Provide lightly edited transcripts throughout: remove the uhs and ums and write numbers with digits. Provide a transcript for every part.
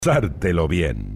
Pasártelo bien.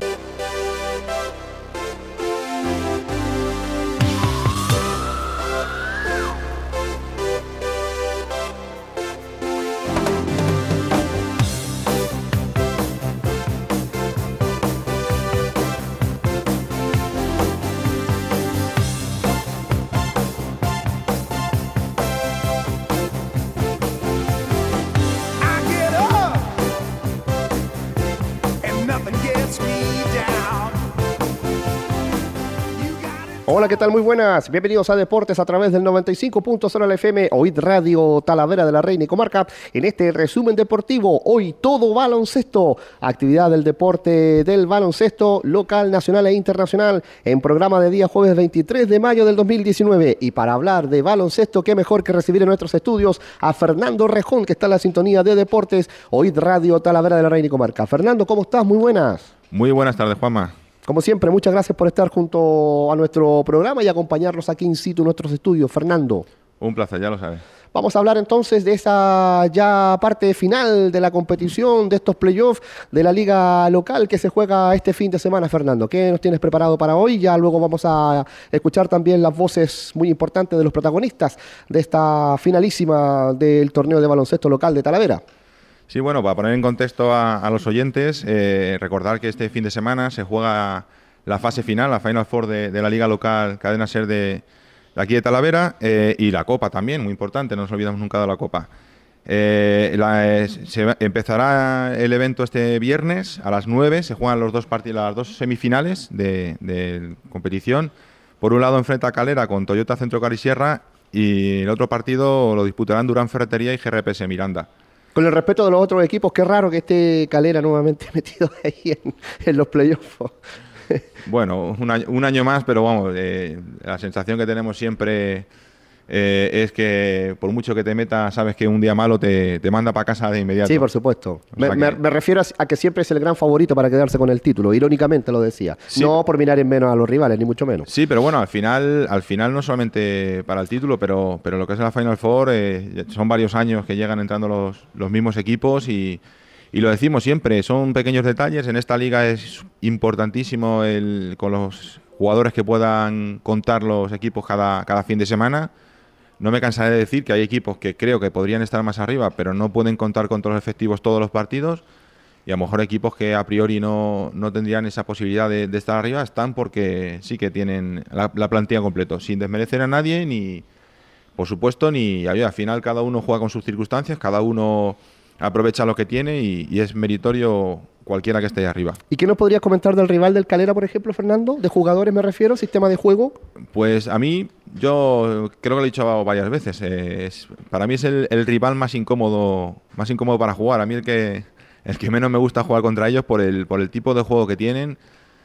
Hola, ¿qué tal? Muy buenas. Bienvenidos a Deportes a través del 95.0 de la FM, OID Radio Talavera de la Reina y Comarca. En este resumen deportivo, hoy todo baloncesto, actividad del deporte del baloncesto local, nacional e internacional, en programa de día jueves 23 de mayo del 2019. Y para hablar de baloncesto, qué mejor que recibir en nuestros estudios a Fernando Rejón, que está en la sintonía de Deportes, OID Radio Talavera de la Reina y Comarca. Fernando, ¿cómo estás? Muy buenas. Muy buenas tardes, Juanma. Como siempre, muchas gracias por estar junto a nuestro programa y acompañarnos aquí in situ en nuestros estudios. Fernando. Un placer, ya lo sabes. Vamos a hablar entonces de esa ya parte final de la competición, de estos playoffs de la liga local que se juega este fin de semana, Fernando. ¿Qué nos tienes preparado para hoy? Ya luego vamos a escuchar también las voces muy importantes de los protagonistas de esta finalísima del torneo de baloncesto local de Talavera. Sí, bueno, para poner en contexto a los oyentes, recordar que este fin de semana se juega la fase final, la Final Four de la liga local Cadena Ser de aquí de Talavera, y la Copa también, muy importante, no nos olvidamos nunca de la Copa. Empezará el evento este viernes a las 9, se juegan las dos semifinales de competición. Por un lado enfrenta a Calera con Toyota Centro Car y Sierra, y el otro partido lo disputarán Durán Ferretería y GRPS Miranda. Con el respeto de los otros equipos, qué raro que esté Calera nuevamente metido ahí en los playoffs. Bueno, un año más, pero vamos, la sensación que tenemos siempre es que por mucho que te meta, sabes que un día malo te manda para casa de inmediato. Sí, por supuesto. Me refiero a que siempre es el gran favorito para quedarse con el título, irónicamente lo decía. Sí. No por mirar en menos a los rivales, ni mucho menos. Sí, pero bueno, al final no solamente para el título, pero lo que es la Final Four, son varios años que llegan entrando los mismos equipos y lo decimos siempre, son pequeños detalles. En esta liga es importantísimo con los jugadores que puedan contar los equipos cada fin de semana. No me cansaré de decir que hay equipos que creo que podrían estar más arriba, pero no pueden contar con todos los efectivos todos los partidos. Y a lo mejor equipos que a priori no tendrían esa posibilidad de estar arriba están porque sí que tienen la plantilla completo, sin desmerecer a nadie, ni por supuesto, ni al final cada uno juega con sus circunstancias, cada uno aprovecha lo que tiene y es meritorio cualquiera que esté ahí arriba. ¿Y qué nos podrías comentar del rival del Calera, por ejemplo, Fernando? ¿De jugadores me refiero? ¿Sistema de juego? Pues a mí, yo creo que lo he dicho varias veces, para mí es el rival más incómodo para jugar. A mí el que menos me gusta jugar contra ellos por el tipo de juego que tienen.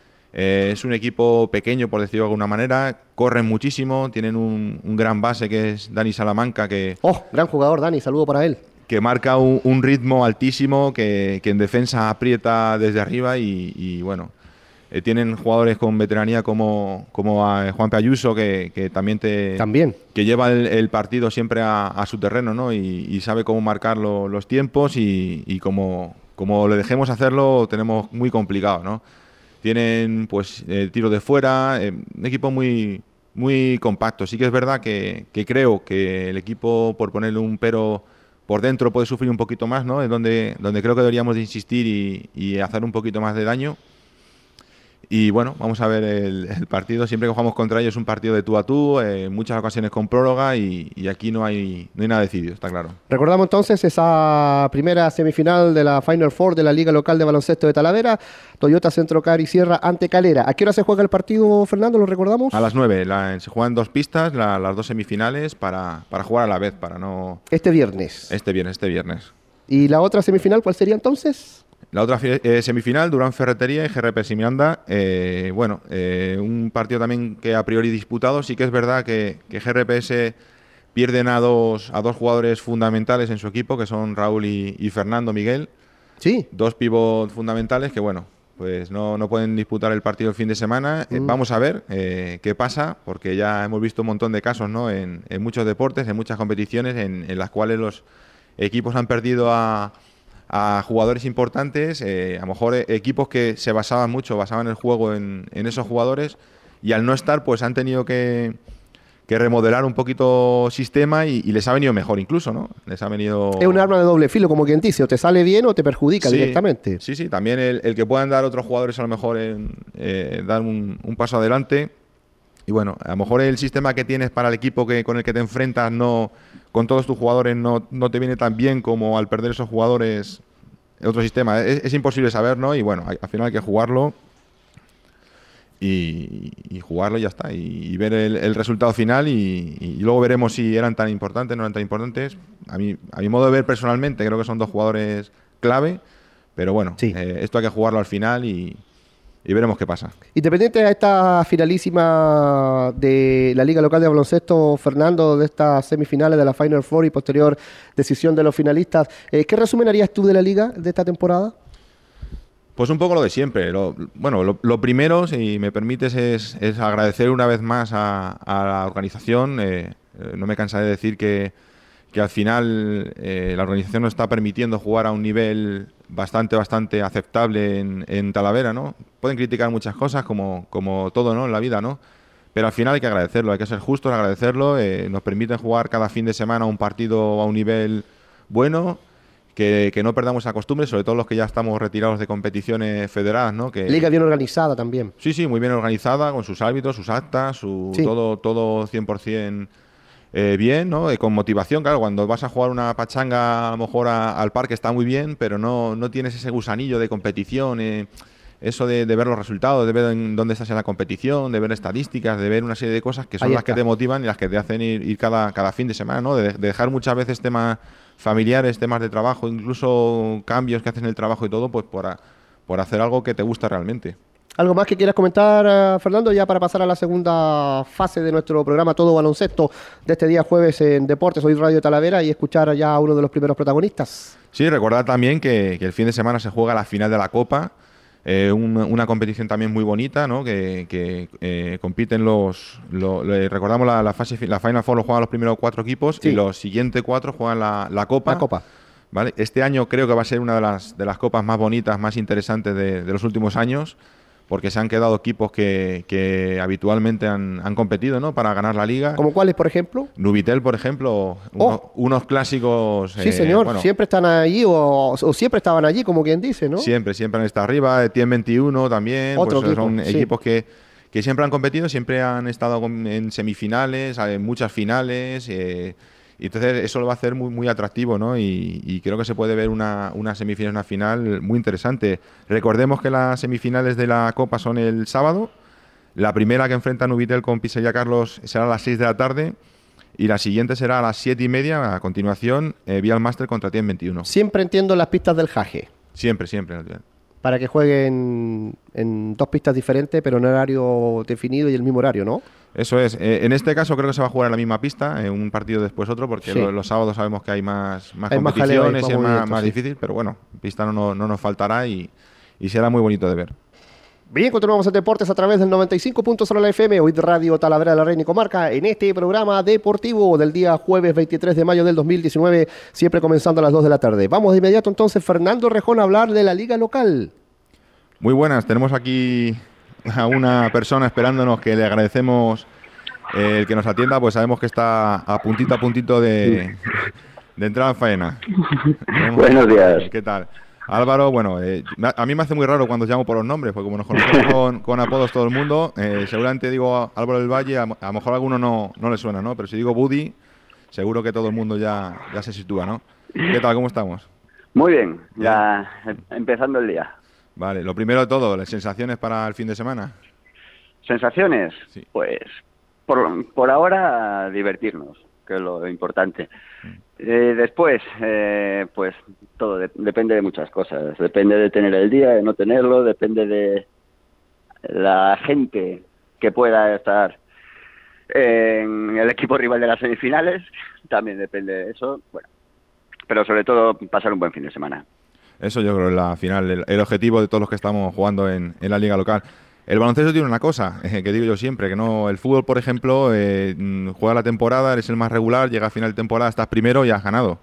Es un equipo pequeño, por decirlo de alguna manera, corren muchísimo, tienen un gran base que es Dani Salamanca. Gran jugador, Dani, saludo para él. Que marca un ritmo altísimo, que en defensa aprieta desde arriba y bueno, tienen jugadores con veteranía como a Juanpe Ayuso, que también que lleva el partido siempre a su terreno, ¿no? Y sabe cómo marcar los tiempos y como le dejemos hacerlo tenemos muy complicado, ¿no? Tienen pues tiro de fuera, un equipo muy, muy compacto. Sí que es verdad que creo que el equipo, por ponerle un pero por dentro, puede sufrir un poquito más, ¿no? Es donde creo que deberíamos de insistir y hacer un poquito más de daño. Y bueno, vamos a ver el partido. Siempre que jugamos contra ellos es un partido de tú a tú, en muchas ocasiones con prórroga y aquí no hay nada decidido, está claro. Recordamos entonces esa primera semifinal de la Final Four de la Liga Local de Baloncesto de Talavera, Toyota Centro Car y Sierra ante Calera. ¿A qué hora se juega el partido, Fernando? ¿Lo recordamos? A las 9. Se juegan dos pistas, las dos semifinales, para jugar a la vez, para no... Este viernes. Este viernes. ¿Y la otra semifinal cuál sería entonces? La otra semifinal, Durán Ferretería y GRPS Miranda. Un partido también que a priori disputado. Sí que es verdad que GRPS pierden a dos jugadores fundamentales en su equipo, que son Raúl y Fernando Miguel. Sí. Dos pivots fundamentales que, bueno, pues no pueden disputar el partido el fin de semana. Vamos a ver qué pasa, porque ya hemos visto un montón de casos, ¿no? En muchos deportes, en muchas competiciones, en las cuales los equipos han perdido a a jugadores importantes, a lo mejor equipos que se basaban el juego en esos jugadores, y al no estar, pues han tenido que remodelar un poquito sistema y les ha venido mejor incluso, ¿no? Les ha venido... Es un arma de doble filo, como quien dice, o te sale bien o te perjudica directamente. Sí, también el que puedan dar otros jugadores a lo mejor dar un paso adelante. Y bueno, a lo mejor el sistema que tienes para el equipo con el que te enfrentas con todos tus jugadores no te viene tan bien como al perder esos jugadores otro sistema. Es imposible saber, ¿no? Y bueno, al final hay que jugarlo. Y jugarlo y ya está, y ver el resultado final y luego veremos si eran tan importantes, no eran tan importantes. A mi modo de ver personalmente, creo que son dos jugadores clave, pero bueno, esto hay que jugarlo al final y veremos qué pasa. Independiente de esta finalísima de la Liga Local de Baloncesto, Fernando, de estas semifinales de la Final Four y posterior decisión de los finalistas, ¿qué resumen harías tú de la Liga de esta temporada? Pues un poco lo de siempre. Lo primero, si me permites, es agradecer una vez más a la organización. No me cansaré de decir que al final la organización nos está permitiendo jugar a un nivel bastante aceptable en Talavera, ¿no? Pueden criticar muchas cosas, como todo, ¿no?, en la vida, ¿no? Pero al final hay que agradecerlo, hay que ser justos, agradecerlo. Nos permiten jugar cada fin de semana un partido a un nivel bueno. Que no perdamos esa costumbre, sobre todo los que ya estamos retirados de competiciones federadas, ¿no? Liga bien organizada también. Sí, muy bien organizada, con sus árbitros, sus actas, todo 100% bien, ¿no? Con motivación, claro, cuando vas a jugar una pachanga a lo mejor al parque está muy bien, pero no tienes ese gusanillo de competición, eso de ver los resultados, de ver en dónde estás en la competición, de ver estadísticas, de ver una serie de cosas que son las que te motivan y las que te hacen ir cada fin de semana, ¿no? De dejar muchas veces temas familiares, temas de trabajo, incluso cambios que hacen en el trabajo y todo, pues por hacer algo que te gusta realmente. ¿Algo más que quieras comentar, Fernando, ya para pasar a la segunda fase de nuestro programa Todo Baloncesto de este día jueves en Deportes, hoy Radio Talavera, y escuchar ya a uno de los primeros protagonistas? Sí, recordad también que el fin de semana se juega la final de la Copa, una competición también muy bonita, ¿no? Que compiten recordamos la Final Four lo juegan los primeros 4 equipos y los siguientes 4 juegan la Copa. La Copa. ¿Vale? Este año creo que va a ser una de las copas más bonitas, más interesantes de los últimos años, porque se han quedado equipos que habitualmente han competido, ¿no?, para ganar la liga. ¿Como cuáles, por ejemplo? Nubitel, por ejemplo, unos clásicos. Sí, señor, siempre están allí o siempre estaban allí, como quien dice, ¿no? Siempre han estado arriba. Tien 21 también. Otro pues equipo, son equipos que siempre han competido, siempre han estado en semifinales, en muchas finales. Y entonces eso lo va a hacer muy atractivo, ¿no? Y creo que se puede ver una semifinal, una final muy interesante. Recordemos que las semifinales de la Copa son el sábado. La primera, que enfrenta Nubitel con Pizzería Carlos, será a las 6 de la tarde. Y la siguiente será a las 7:30, a continuación, Vial Master contra Tien 21. Siempre entiendo las pistas del Jage. Siempre. Para que jueguen en 2 pistas diferentes, pero en horario definido y el mismo horario, ¿no? Eso es. En este caso creo que se va a jugar en la misma pista, un partido después otro, porque los sábados sabemos que hay más competiciones y es más difícil, pero bueno, pista no nos faltará y será muy bonito de ver. Bien, continuamos en Deportes a través del 95.0 de la FM, hoy Radio Talavera de la Reina y Comarca, en este programa deportivo del día jueves 23 de mayo del 2019, siempre comenzando a las 2 de la tarde. Vamos de inmediato entonces, Fernando Rejón, a hablar de la Liga Local. Muy buenas, tenemos aquí a una persona esperándonos, que le agradecemos el que nos atienda, pues sabemos que está a puntito de entrar en faena. Buenos días. ¿Qué tal? Álvaro, bueno, a mí me hace muy raro cuando os llamo por los nombres, porque como nos conocemos con apodos todo el mundo, seguramente digo Álvaro del Valle, a lo mejor a alguno no le suena, ¿no? Pero si digo Buddy, seguro que todo el mundo ya se sitúa, ¿no? ¿Qué tal? ¿Cómo estamos? Muy bien, ya empezando el día. Vale, lo primero de todo, ¿las sensaciones para el fin de semana? ¿Sensaciones? Sí. Pues por ahora divertirnos, que es lo importante. Después, pues todo depende de muchas cosas. Depende de tener el día, de no tenerlo, depende de la gente que pueda estar en el equipo rival de las semifinales, también depende de eso. Bueno, pero sobre todo pasar un buen fin de semana. Eso yo creo que es la final, el objetivo de todos los que estamos jugando en la liga local. El baloncesto tiene una cosa, que digo yo siempre, que no, el fútbol, por ejemplo, juega la temporada, eres el más regular, llega a final de temporada, estás primero y has ganado.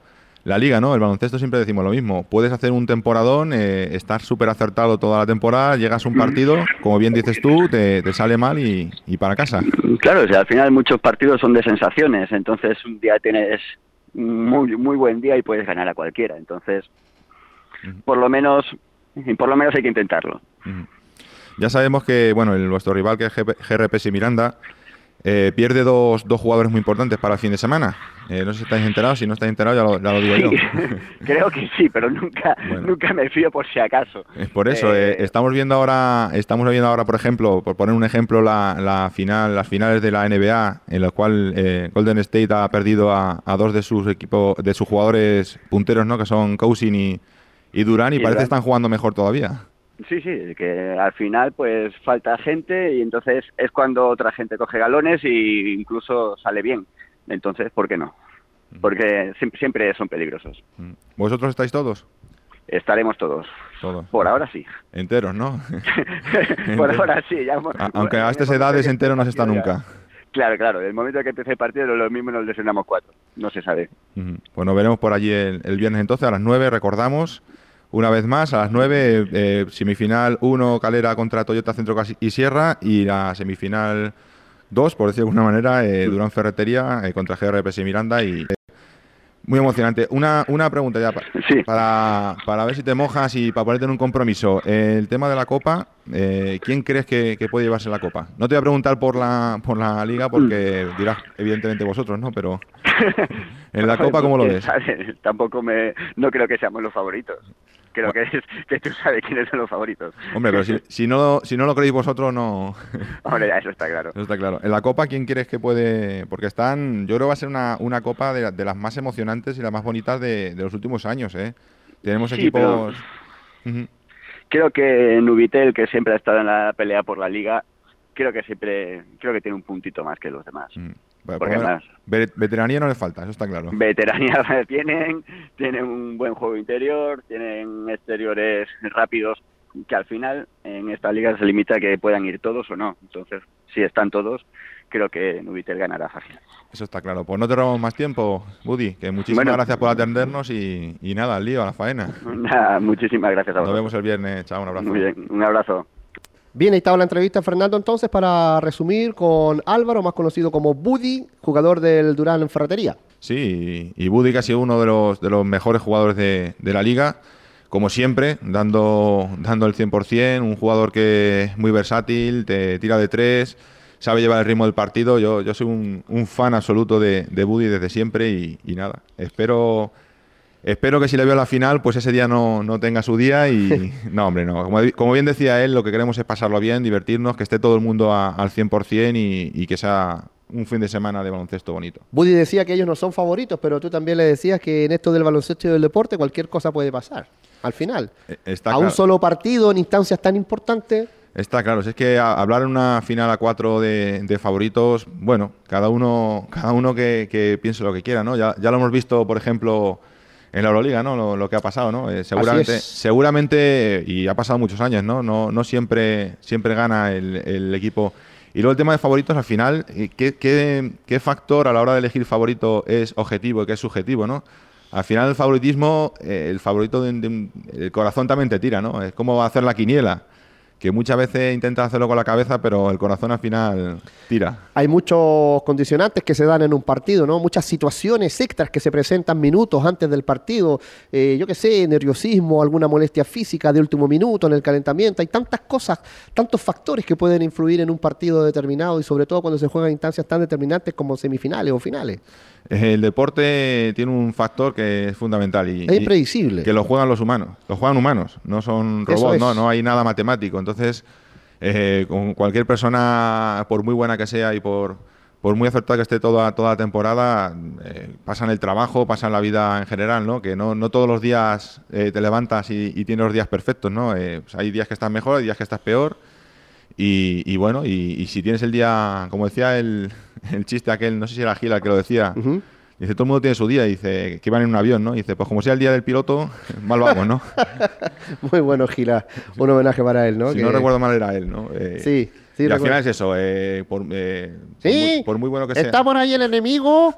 la liga, ¿no? El baloncesto siempre decimos lo mismo. Puedes hacer un temporadón, estar súper acertado toda la temporada, llegas a un partido, como bien dices tú, te sale mal y para casa. Claro, o sea, al final muchos partidos son de sensaciones, entonces un día tienes muy buen día y puedes ganar a cualquiera, entonces por lo menos hay que intentarlo. Ya sabemos que, bueno, vuestro rival, que es GRPS Miranda, pierde dos jugadores muy importantes para el fin de semana. No sé si estáis enterados, si no estáis enterados ya lo digo yo. Creo que sí, pero nunca me fío por si acaso. Es por eso, estamos viendo ahora, por ejemplo, por poner un ejemplo, las finales de la NBA, en la cual Golden State ha perdido a dos de sus jugadores punteros, ¿no? Que son Cousin y Durant, y parece que están jugando mejor todavía. Sí, que al final pues falta gente y entonces es cuando otra gente coge galones y incluso sale bien. Entonces, ¿por qué no? Porque siempre son peligrosos. ¿Vosotros estáis todos? Estaremos todos. Todos. Por ahora sí. Enteros, ¿no? Por ahora sí. Ya, aunque a estas edades entero no se está nunca. Claro. El momento que empiece el partido lo mismo nos lesionamos 4. No se sabe. Pues nos veremos por allí el viernes entonces a las 9, recordamos. Una vez más, a las 9, semifinal 1, Calera contra Toyota Centro y Sierra, y la semifinal 2, por decirlo de alguna manera, Durán Ferretería contra GRPS Miranda. Y muy emocionante. Una pregunta ya para ver si te mojas y para ponerte en un compromiso. El tema de la Copa, ¿quién crees que puede llevarse la Copa? No te voy a preguntar por la Liga porque dirás evidentemente vosotros, ¿no? Pero en la Copa, ¿cómo lo ves? No creo que seamos los favoritos. Creo que tú sabes quiénes son los favoritos. Hombre, pero si no lo creéis vosotros, no... Hombre, eso está claro. Eso está claro. En la Copa, ¿quién crees que puede...? Porque yo creo que va a ser una Copa de las más emocionantes y las más bonitas de los últimos años, ¿eh? Tenemos equipos... Pero... Creo que Nubitel, que siempre ha estado en la pelea por la Liga, creo que tiene un puntito más que los demás. Porque más veteranía no le falta, eso está claro. Veteranía tienen un buen juego interior, tienen exteriores rápidos, que al final en esta liga se limita a que puedan ir todos o no. Entonces, si están todos, creo que Nubitel ganará fácil. Eso está claro. Pues no te robamos más tiempo, Buddy, que muchísimas gracias por atendernos y nada, al lío, a la faena. Nada, muchísimas gracias a vosotros. Nos vemos el viernes. Chao, un abrazo. Muy bien, un abrazo. Bien, ahí estaba la entrevista, Fernando, entonces, para resumir, con Álvaro, más conocido como Buddy, jugador del Durán Ferretería. Sí, y Buddy, que ha sido uno de los mejores jugadores de la liga, como siempre, dando el 100%, un jugador que es muy versátil, te tira de 3, sabe llevar el ritmo del partido. Yo soy un fan absoluto de Buddy desde siempre y nada, espero que si le veo a la final, pues ese día no tenga su día y... No, hombre, no. Como bien decía él, lo que queremos es pasarlo bien, divertirnos, que esté todo el mundo al 100% y que sea un fin de semana de baloncesto bonito. Buddy decía que ellos no son favoritos, pero tú también le decías que en esto del baloncesto y del deporte cualquier cosa puede pasar, al final. Está claro. Un solo partido en instancias tan importantes... Está claro, si es que hablar en una final a 4 de favoritos, bueno, cada uno que piense lo que quiera, ¿no? Ya lo hemos visto, por ejemplo... En la Euroliga, ¿no? Lo que ha pasado, ¿no? Seguramente, y ha pasado muchos años, ¿no? No siempre gana el equipo. Y luego el tema de favoritos, al final, ¿qué factor a la hora de elegir favorito es objetivo y qué es subjetivo, ¿no? Al final el favoritismo, el favorito el corazón también te tira, ¿no? Es como hacer la quiniela, que muchas veces intentas hacerlo con la cabeza, pero el corazón al final tira. Hay muchos condicionantes que se dan en un partido, ¿no? Muchas situaciones extras que se presentan minutos antes del partido. Yo qué sé, nerviosismo, alguna molestia física de último minuto en el calentamiento. Hay tantas cosas, tantos factores que pueden influir en un partido determinado y sobre todo cuando se juegan instancias tan determinantes como semifinales o finales. El deporte tiene un factor que es fundamental y es impredecible. Que lo juegan los humanos. Lo juegan humanos, no son robots, no hay nada matemático. Entonces, con cualquier persona, por muy buena que sea y por muy acertada que esté toda la temporada, pasan el trabajo, pasan la vida en general, ¿no? Que no todos los días te levantas y tienes los días perfectos, ¿no? Pues hay días que estás mejor, hay días que estás peor. Y si tienes el día, como decía el chiste aquel, no sé si era Gil el que lo decía, Dice, todo el mundo tiene su día. Dice, que iban en un avión, ¿no? Dice, pues como sea el día del piloto, mal vamos, ¿no? Muy bueno, Gila. Un homenaje para él, ¿no? Si no recuerdo mal era él, ¿no? Sí. Sí, y al final es eso, por muy bueno que sea. Está por ahí el enemigo.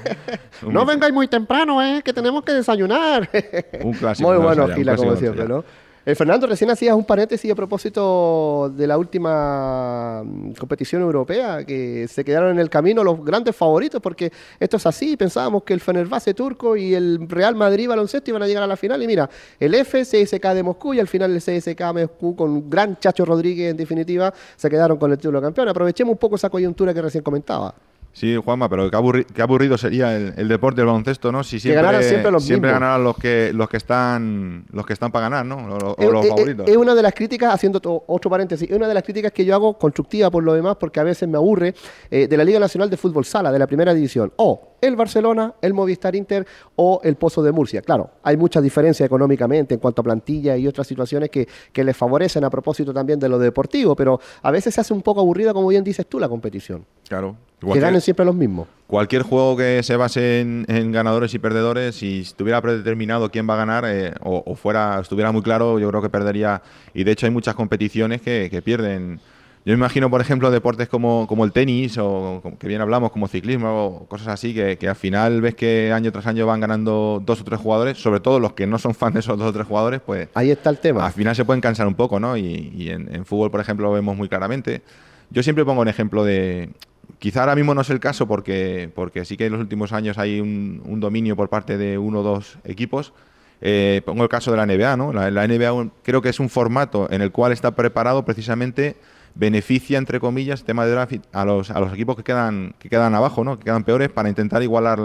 No vengáis muy temprano, que tenemos que desayunar. Un clásico. Muy bueno, Gila, como siempre, ¿no? Fernando, recién hacías un paréntesis a propósito de la última competición europea, que se quedaron en el camino los grandes favoritos, porque esto es así. Pensábamos que el Fenerbahce turco y el Real Madrid baloncesto iban a llegar a la final, y mira, el CSKA de Moscú y al final el CSKA Moscú con un gran Chacho Rodríguez, en definitiva, se quedaron con el título de campeón. Aprovechemos un poco esa coyuntura que recién comentaba. Sí, Juanma, pero qué aburrido sería el deporte del baloncesto, ¿no? Si siempre ganaran los que están para ganar, ¿no? O los favoritos. Es una de las críticas, haciendo otro paréntesis, es una de las críticas que yo hago constructiva por lo demás, porque a veces me aburre, de la Liga Nacional de Fútbol Sala, de la primera división, o el Barcelona, el Movistar Inter o el Pozo de Murcia. Claro, hay mucha diferencia económicamente en cuanto a plantilla y otras situaciones que les favorecen a propósito también de lo deportivo, pero a veces se hace un poco aburrida, como bien dices tú, la competición. Claro. Que ganen siempre los mismos. Cualquier juego que se base en ganadores y perdedores, si estuviera predeterminado quién va a ganar o estuviera muy claro, yo creo que perdería. Y de hecho hay muchas competiciones que pierden. Yo me imagino, por ejemplo, deportes como el tenis o que bien hablamos, como ciclismo o cosas así, que al final ves que año tras año van ganando 2 o 3 jugadores, sobre todo los que no son fans de esos 2 o 3 jugadores, pues ahí está el tema. Al final se pueden cansar un poco, ¿no? Y en fútbol, por ejemplo, lo vemos muy claramente. Yo siempre pongo un ejemplo de... Quizá ahora mismo no es el caso porque sí que en los últimos años hay un dominio por parte de 1 o 2 equipos. Pongo el caso de la NBA, ¿no? La NBA creo que es un formato en el cual está preparado precisamente, beneficia, entre comillas, el tema de draft a los equipos que quedan abajo, ¿no? Que quedan peores, para intentar igualar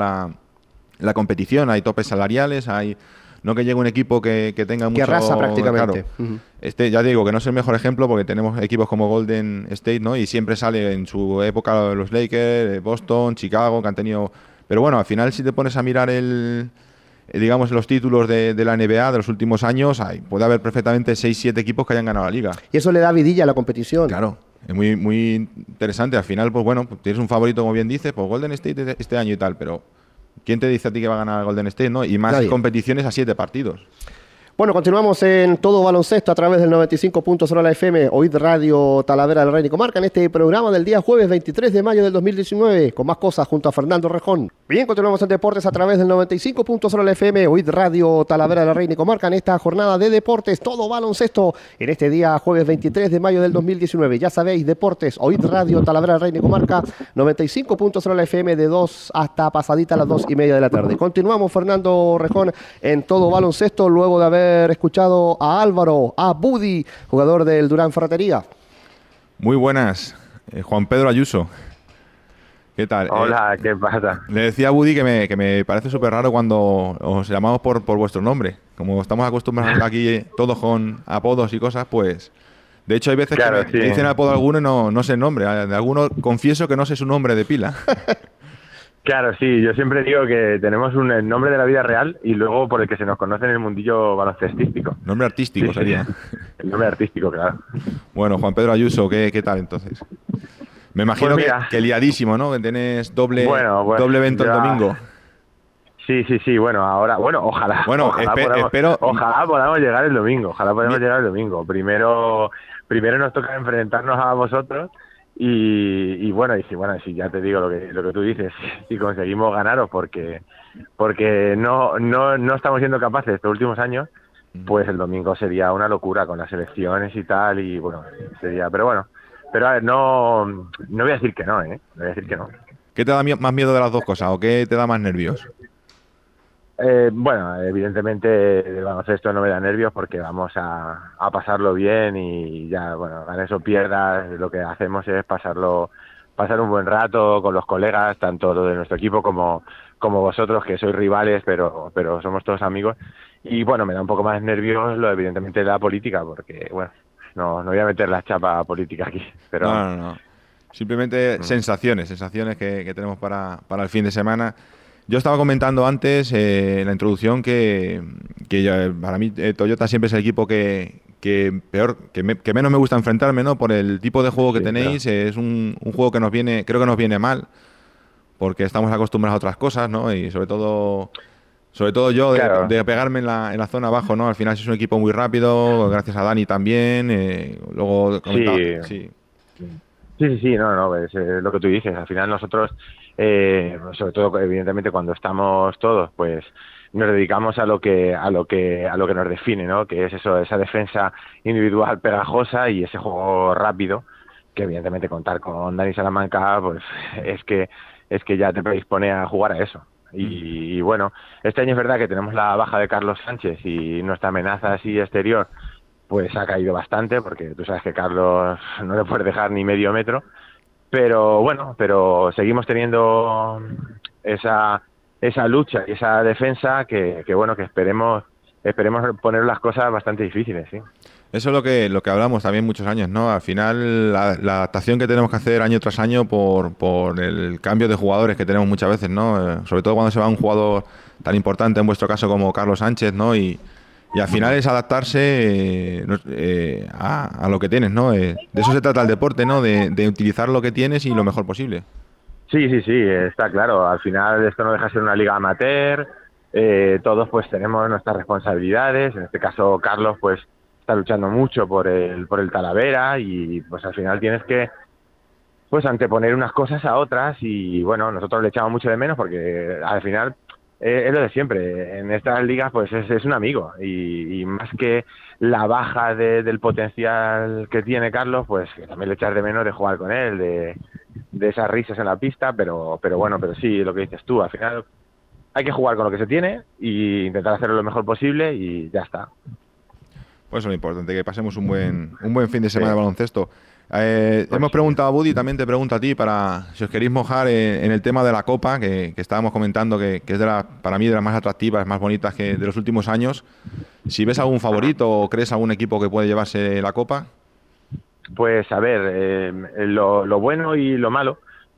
la competición. Hay topes salariales, no que llegue un equipo que tenga mucho... Que arrasa prácticamente. Claro. Ya digo que no es el mejor ejemplo porque tenemos equipos como Golden State, ¿no? Y siempre sale en su época los Lakers, Boston, Chicago, que han tenido... Pero bueno, al final si te pones a mirar digamos, los títulos de la NBA de los últimos años, puede haber perfectamente 6-7 equipos que hayan ganado la liga. Y eso le da vidilla a la competición. Claro. Es muy, muy interesante. Al final, pues bueno, tienes un favorito, como bien dices, pues Golden State este año y tal, pero... ¿Quién te dice a ti que va a ganar Golden State, no? Y más Nadie. Competiciones a 7 partidos. Bueno, continuamos en Todo Baloncesto a través del 95.0 la FM, OID Radio Talavera del Rey y Comarca, en este programa del día jueves 23 de mayo del 2019, con más cosas junto a Fernando Rejón. Bien, continuamos en Deportes a través del 95.0 la FM, OID Radio Talavera del Rey y Comarca, en esta jornada de Deportes, Todo Baloncesto, en este día jueves 23 de mayo del 2019. Ya sabéis, Deportes, OID Radio Talavera del Rey y Comarca, 95.0 la FM, de 2 hasta pasadita a las 2:30 de la tarde. Continuamos, Fernando Rejón, en Todo Baloncesto, luego de haber escuchado a Álvaro, a Budi, jugador del Durán Ferretería. Muy buenas, Juan Pedro Ayuso. ¿Qué tal? Hola, ¿qué pasa? Le decía a Budi que me parece súper raro cuando os llamamos por vuestro nombre. Como estamos acostumbrados aquí todos con apodos y cosas, pues... De hecho, hay veces que me dicen apodo a alguno y no sé el nombre. De alguno confieso que no sé su nombre de pila. Claro, sí, yo siempre digo que tenemos el nombre de la vida real y luego por el que se nos conoce en el mundillo baloncestístico. Nombre artístico sería. El nombre artístico, claro. Bueno, Juan Pedro Ayuso, ¿qué tal entonces? Me imagino pues que liadísimo, ¿no? Que tienes doble evento el domingo. Sí, bueno, ahora, ojalá. Bueno, ojalá podamos llegar el domingo, llegar el domingo. Primero nos toca enfrentarnos a vosotros. Y bueno, si ya te digo lo que tú dices, si conseguimos ganaros porque no estamos siendo capaces estos últimos años, pues el domingo sería una locura con las elecciones y tal, y bueno, sería, pero a ver, no voy a decir que no, no voy a decir que no. ¿Qué te da más miedo de las dos cosas o qué te da más nervios? Bueno, evidentemente el baloncesto no me da nervios porque vamos a pasarlo bien y ya, bueno, ganes o pierdas, lo que hacemos es pasar un buen rato con los colegas, tanto lo de nuestro equipo como vosotros, que sois rivales, pero somos todos amigos. Y bueno, me da un poco más nervios evidentemente la política, porque bueno, no voy a meter la chapa política aquí. Pero no. Simplemente sensaciones que tenemos para el fin de semana. Yo estaba comentando antes en la introducción que para mí Toyota siempre es el equipo que menos me gusta enfrentarme, ¿no? Por el tipo de juego que tenéis. Claro. Es un juego que creo que nos viene mal, porque estamos acostumbrados a otras cosas, ¿no? Y sobre todo yo, Claro. de pegarme en la zona abajo, ¿no? Al final sí es un equipo muy rápido, gracias a Dani también. Luego comentaba, Sí. Sí, no, es lo que tú dices. Al final nosotros, sobre todo, evidentemente, cuando estamos todos, pues nos dedicamos a lo que nos define, ¿no? Que es eso, esa defensa individual pegajosa y ese juego rápido, que evidentemente contar con Dani Salamanca, pues es que ya te predispone a jugar a eso. Y bueno, este año es verdad que tenemos la baja de Carlos Sánchez y nuestra amenaza así exterior pues ha caído bastante, porque tú sabes que Carlos no le puedes dejar ni medio metro, pero bueno, seguimos teniendo esa lucha y esa defensa que bueno, que esperemos poner las cosas bastante difíciles, sí. eso es lo que hablamos también muchos años, ¿no? Al final, la adaptación que tenemos que hacer año tras año por el cambio de jugadores que tenemos muchas veces, ¿no? Sobre todo cuando se va un jugador tan importante, en vuestro caso, como Carlos Sánchez, ¿no? Y al final es adaptarse a lo que tienes, ¿no? De eso se trata el deporte, ¿no? De utilizar lo que tienes y lo mejor posible. Sí, está claro. Al final esto no deja de ser una liga amateur. Todos pues tenemos nuestras responsabilidades. En este caso Carlos pues está luchando mucho por el Talavera y pues al final tienes que pues anteponer unas cosas a otras y bueno, nosotros le echamos mucho de menos porque al final es lo de siempre. En estas ligas pues es un amigo y más que la baja del potencial que tiene Carlos, pues que también le echas de menos de jugar con él, de esas risas en la pista, pero bueno, pero sí, lo que dices tú, al final hay que jugar con lo que se tiene y intentar hacerlo lo mejor posible y ya está. Pues eso es lo importante, que pasemos un buen fin de semana de baloncesto. Hemos preguntado a Budi, también te pregunto a ti, para si os queréis mojar en el tema de la Copa, que estábamos comentando que es para mí de las más atractivas, más bonitas que de los últimos años. Si ves algún favorito o crees algún equipo que puede llevarse la Copa. Pues a ver, lo bueno y lo malo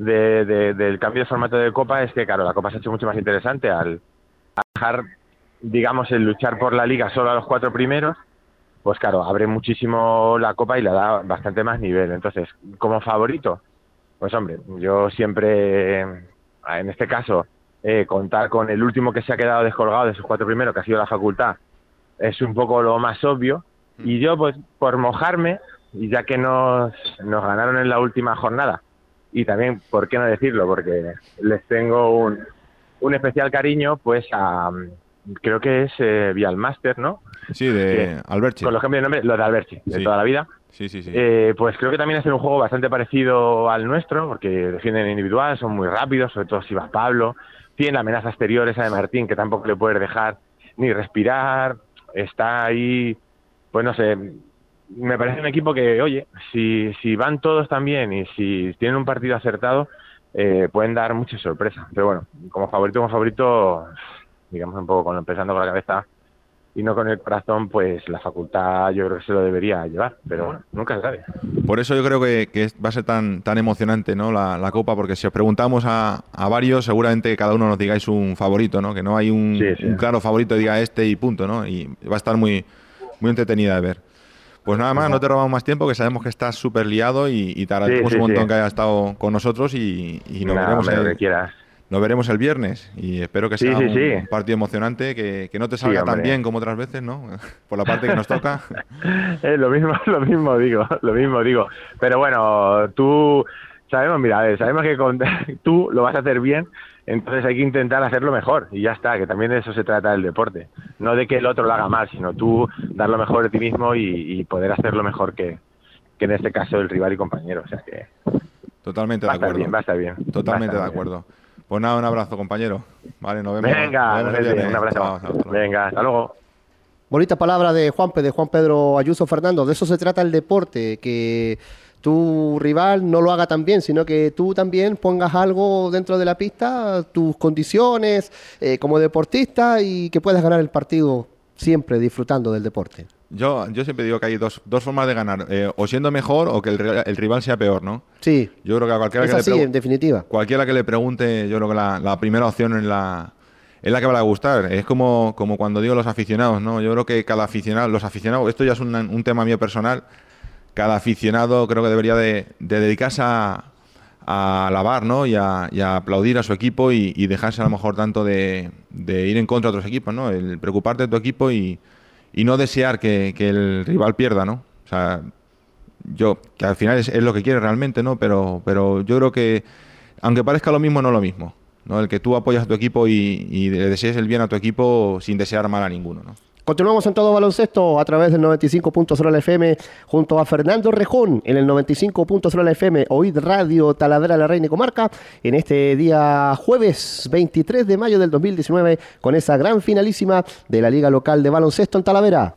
del cambio de formato de Copa es que, claro, la Copa se ha hecho mucho más interesante al dejar, digamos, el luchar por la Liga solo a los 4 primeros. Pues claro, abre muchísimo la Copa y le da bastante más nivel. Entonces, como favorito, pues hombre, yo siempre, en este caso, contar con el último que se ha quedado descolgado de sus 4 primeros, que ha sido la Facultad, es un poco lo más obvio. Y yo, pues, por mojarme, y ya que nos ganaron en la última jornada, y también, ¿por qué no decirlo? Porque les tengo un especial cariño, pues, creo que es Vialmaster, ¿no? Sí, de Alberchi. Con los cambios de nombre, los de Alberchi, de toda la vida. Sí. Pues creo que también hacen un juego bastante parecido al nuestro, porque defienden individual, son muy rápidos, sobre todo si va Pablo. Tienen la amenaza exterior esa de Martín, que tampoco le puedes dejar ni respirar. Está ahí, pues no sé, me parece un equipo que, oye, si van todos también y si tienen un partido acertado, pueden dar muchas sorpresas. Pero bueno, como favorito, digamos un poco empezando con la cabeza y no con el corazón, pues la Facultad yo creo que se lo debería llevar, pero bueno, nunca se sabe. Por eso yo creo que va a ser tan emocionante, ¿no? La Copa, porque si os preguntamos a varios, seguramente cada uno nos digáis un favorito, ¿no? Que no hay un claro favorito, diga este y punto, ¿no? Y va a estar muy entretenida de ver. Pues nada más, no te robamos más tiempo, que sabemos que estás súper liado y te agradecemos un montón que hayas estado con nosotros y nos veremos el viernes y espero que sea un partido emocionante, que no te salga tan bien como otras veces, ¿no? Por la parte que nos toca. Lo mismo digo. Pero bueno, sabemos que tú lo vas a hacer bien, entonces hay que intentar hacerlo mejor y ya está, que también de eso se trata el deporte. No de que el otro lo haga mal, sino tú dar lo mejor de ti mismo y poder hacerlo mejor que en este caso el rival y compañero. O sea que totalmente de acuerdo. Va a estar bien. Totalmente de acuerdo. Pues nada, un abrazo, compañero. Vale, nos vemos. Venga, un abrazo. Venga, hasta luego. Bonita palabra de Juan Pedro Ayuso Fernando. De eso se trata el deporte, que tu rival no lo haga tan bien, sino que tú también pongas algo dentro de la pista, tus condiciones como deportista y que puedas ganar el partido siempre disfrutando del deporte. Yo siempre digo que hay dos formas de ganar, o siendo mejor o que el rival sea peor, ¿no? Sí. Yo creo que a cualquiera en definitiva. Cualquiera que le pregunte, yo creo que la primera opción es la que va a gustar. Es como cuando digo los aficionados, ¿no? Yo creo que cada aficionado, los aficionados, esto ya es un tema mío personal, cada aficionado creo que debería de dedicarse a a alabar, ¿no? y a aplaudir a su equipo y dejarse a lo mejor tanto de ir en contra de otros equipos, ¿no? El preocuparte de tu equipo y no desear que el rival pierda, ¿no? O sea, que al final es lo que quieres realmente, ¿no? Pero yo creo que, aunque parezca lo mismo, no es lo mismo, ¿no? El que tú apoyas a tu equipo y le desees el bien a tu equipo sin desear mal a ninguno, ¿no? Continuamos en Todo Baloncesto a través del 95.0 FM junto a Fernando Rejón en el 95.0 FM, Oíd Radio Talavera de la Reina y Comarca, en este día jueves 23 de mayo del 2019 con esa gran finalísima de la Liga Local de Baloncesto en Talavera.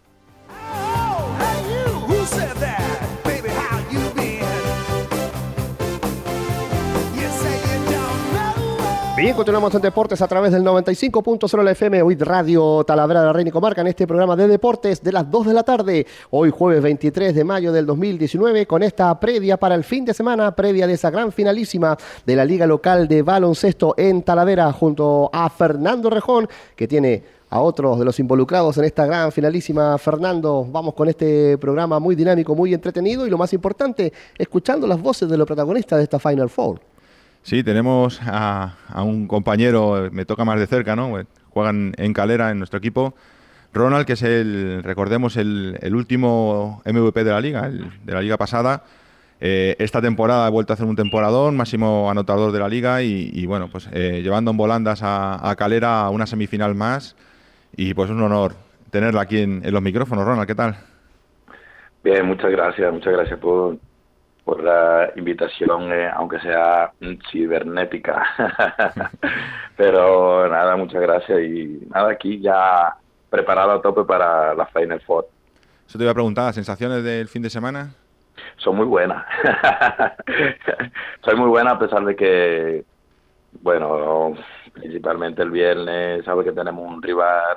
Bien, continuamos en Deportes a través del 95.0 la FM, hoy Radio Talavera de la Reina y Comarca, en este programa de deportes de las 2 de la tarde, hoy jueves 23 de mayo del 2019, con esta previa para el fin de semana, previa de esa gran finalísima de la Liga Local de Baloncesto en Talavera, junto a Fernando Rejón, que tiene a otros de los involucrados en esta gran finalísima. Fernando, vamos con este programa muy dinámico, muy entretenido y lo más importante, escuchando las voces de los protagonistas de esta Final Four. Sí, tenemos a un compañero, me toca más de cerca, ¿no? Juegan en Calera en nuestro equipo. Ronald, que es recordemos, el último MVP de la liga pasada. Esta temporada ha vuelto a hacer un temporadón, máximo anotador de la liga y bueno, pues llevando en volandas a Calera a una semifinal más. Y pues es un honor tenerla aquí en los micrófonos. Ronald, ¿qué tal? Bien, muchas gracias por la invitación, aunque sea cibernética. Pero nada, muchas gracias y nada, aquí ya preparado a tope para la Final Four. Eso te iba a preguntar, ¿las sensaciones del fin de semana? Son muy buenas. Soy muy buena a pesar de que, bueno, principalmente el viernes, sabe que tenemos un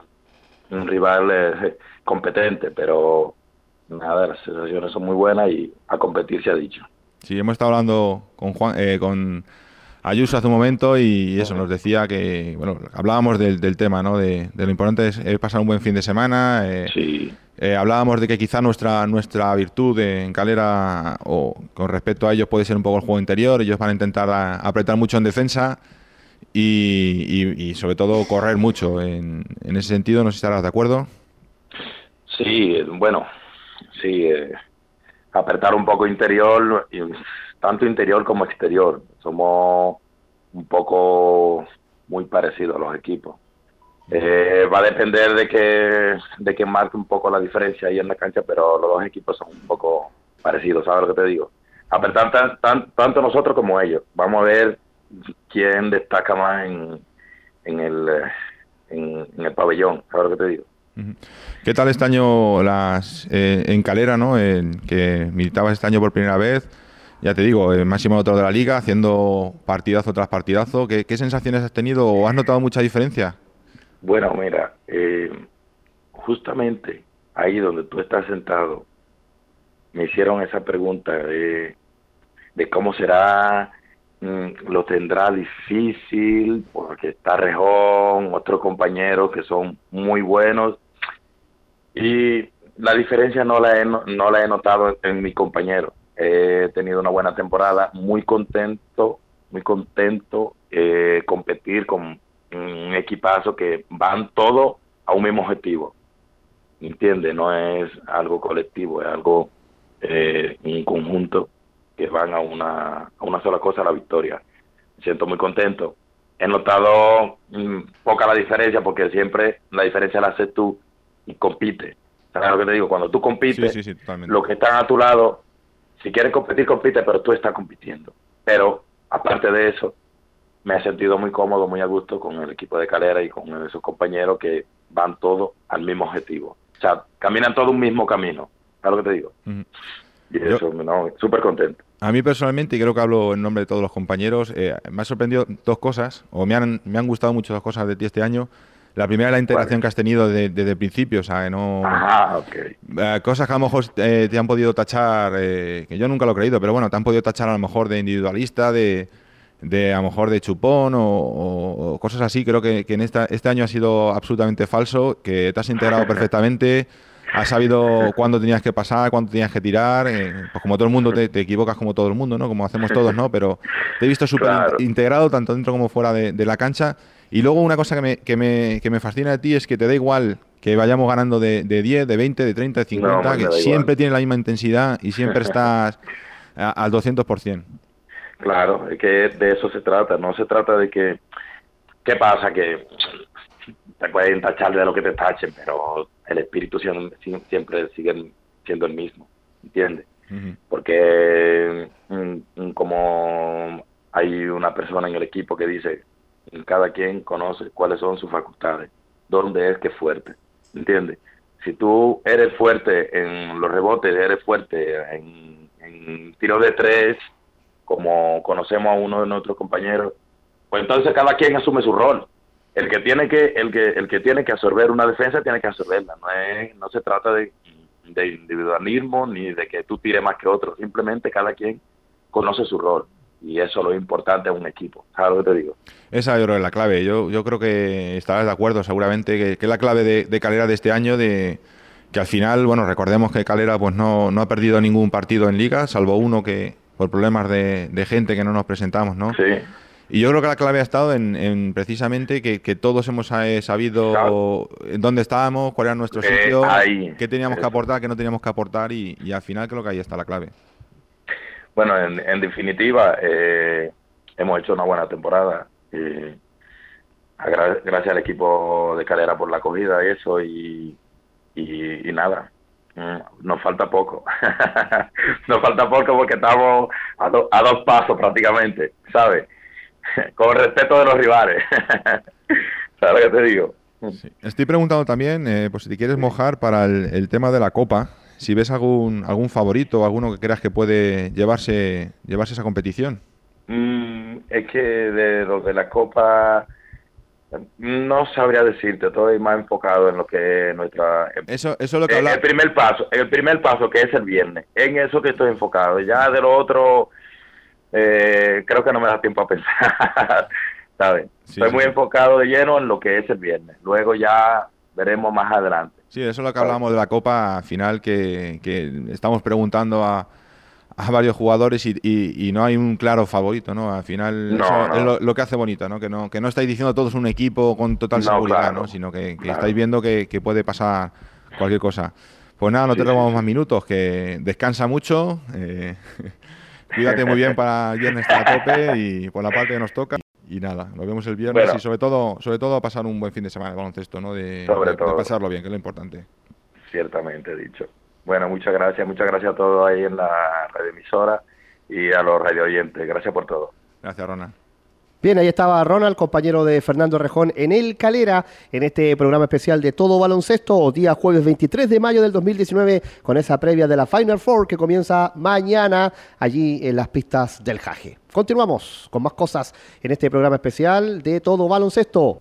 rival competente, pero nada, las sensaciones son muy buenas y a competir se ha dicho. Sí, hemos estado hablando con Ayuso hace un momento y eso, nos decía que, bueno, hablábamos del tema, ¿no? De lo importante es pasar un buen fin de semana. Sí. Hablábamos de que quizá nuestra virtud en Calera o con respecto a ellos puede ser un poco el juego interior. Ellos van a intentar apretar mucho en defensa y sobre todo correr mucho. En ese sentido, no sé si estarás de acuerdo. Sí, bueno, sí, apretar un poco interior, tanto interior como exterior. Somos un poco muy parecidos a los equipos. Va a depender de que marque un poco la diferencia ahí en la cancha, pero los dos equipos son un poco parecidos, ¿sabes lo que te digo? Apretar tanto nosotros como ellos. Vamos a ver quién destaca más en el pabellón, ¿sabes lo que te digo? ¿Qué tal este año en Calera, ¿no? Que militabas este año por primera vez? Ya te digo, el máximo anotador de la liga, haciendo partidazo tras partidazo. ¿Qué sensaciones has tenido o has notado mucha diferencia? Bueno, mira, justamente ahí donde tú estás sentado, me hicieron esa pregunta de cómo será, lo tendrá difícil, porque está Rejón, otros compañeros que son muy buenos, y la diferencia no la he notado en mi compañero. He tenido una buena temporada, muy contento, competir con un equipazo que van todos a un mismo objetivo, ¿entiendes? No es algo colectivo, es algo un conjunto que van a una sola cosa, la victoria. Me siento muy contento. He notado poca la diferencia, porque siempre la diferencia la haces tú y compites. ¿Sabes lo que te digo? Cuando tú compites, sí, totalmente. Los que están a tu lado, si quieren competir, compite, pero tú estás compitiendo. Pero, aparte de eso, me he sentido muy cómodo, muy a gusto con el equipo de Calera y con esos compañeros que van todos al mismo objetivo. O sea, caminan todos un mismo camino. ¿Sabes lo que te digo? Uh-huh. Y eso, súper contento. A mí personalmente, y creo que hablo en nombre de todos los compañeros, me ha sorprendido dos cosas, o me han gustado mucho dos cosas de ti este año. La primera es la integración que has tenido desde el principio, o sea, que no... cosas que a lo mejor te han podido tachar, que yo nunca lo he creído, pero bueno, te han podido tachar a lo mejor de individualista, de a lo mejor de chupón o cosas así. Creo que en este año ha sido absolutamente falso, que te has integrado perfectamente. has sabido cuándo tenías que pasar, cuándo tenías que tirar. Pues como todo el mundo te equivocas como todo el mundo, ¿no? Como hacemos todos, ¿no? Pero te he visto súper integrado tanto dentro como fuera de la cancha. Y luego una cosa que me fascina de ti es que te da igual que vayamos ganando de 10, de 20, de 30, de 50, que siempre tienes la misma intensidad y siempre estás al 200%. Claro, es que de eso se trata, no se trata de que, ¿qué pasa? Que te pueden tachar de lo que te tachen, pero el espíritu siempre sigue siendo el mismo, ¿entiendes? Uh-huh. Porque como hay una persona en el equipo que dice, cada quien conoce cuáles son sus facultades, dónde es que es fuerte, ¿entiendes? Si tú eres fuerte en los rebotes, eres fuerte en tiros de 3, como conocemos a uno de nuestros compañeros, pues entonces cada quien asume su rol. El que tiene que absorber una defensa tiene que absorberla. No se trata de individualismo ni de que tú tires más que otro. Simplemente cada quien conoce su rol. Y eso es lo importante en un equipo. ¿Sabes lo que te digo? Esa yo creo que es la clave. Yo creo que estarás de acuerdo seguramente que es la clave de Calera de este año, de que al final, bueno, recordemos que Calera pues no ha perdido ningún partido en Liga, salvo uno que por problemas de gente que no nos presentamos, ¿no? Sí. Y yo creo que la clave ha estado en precisamente que todos hemos sabido dónde estábamos, cuál era nuestro sitio, qué teníamos que aportar, qué no teníamos que aportar y al final creo que ahí está la clave. Bueno, en definitiva, hemos hecho una buena temporada. Gracias al equipo de Calera por la acogida y eso, y nada, nos falta poco. Nos falta poco porque estamos a dos pasos prácticamente, ¿sabes? Con respeto de los rivales. ¿Sabes lo que te digo? Sí. Estoy preguntando también, pues si te quieres mojar para el tema de la Copa, si ves algún favorito, alguno que creas que puede llevarse esa competición. Es que de los de la Copa no sabría decirte, estoy más enfocado en lo que es nuestra... Eso es lo que hablaba. El primer paso que es el viernes, en eso que estoy enfocado. Ya de lo otro, creo que no me da tiempo a pensar, ¿sabes? Sí, estoy muy enfocado de lleno en lo que es el viernes. Luego ya veremos más adelante. Sí, eso es lo que hablábamos de la Copa final, que estamos preguntando a varios jugadores y no hay un claro favorito, ¿no? Al final es lo que hace bonito, ¿no? Que no estáis diciendo todos un equipo con total seguridad, claro, ¿no? Sino que estáis viendo que puede pasar cualquier cosa. Pues nada, no te robamos más minutos, que descansa mucho, cuídate muy bien para el viernes a tope y por la parte que nos toca. Y nada, nos vemos el viernes y sobre todo a pasar un buen fin de semana de baloncesto, ¿no? De pasarlo bien, que es lo importante. Ciertamente dicho. Bueno, muchas gracias a todos ahí en la radioemisora y a los radio oyentes. Gracias por todo. Gracias, Ronald. Bien, ahí estaba Ronald, compañero de Fernando Rejón en el Calera, en este programa especial de Todo Baloncesto, día jueves 23 de mayo del 2019, con esa previa de la Final Four que comienza mañana allí en las pistas del Jaje. Continuamos con más cosas en este programa especial de Todo Baloncesto.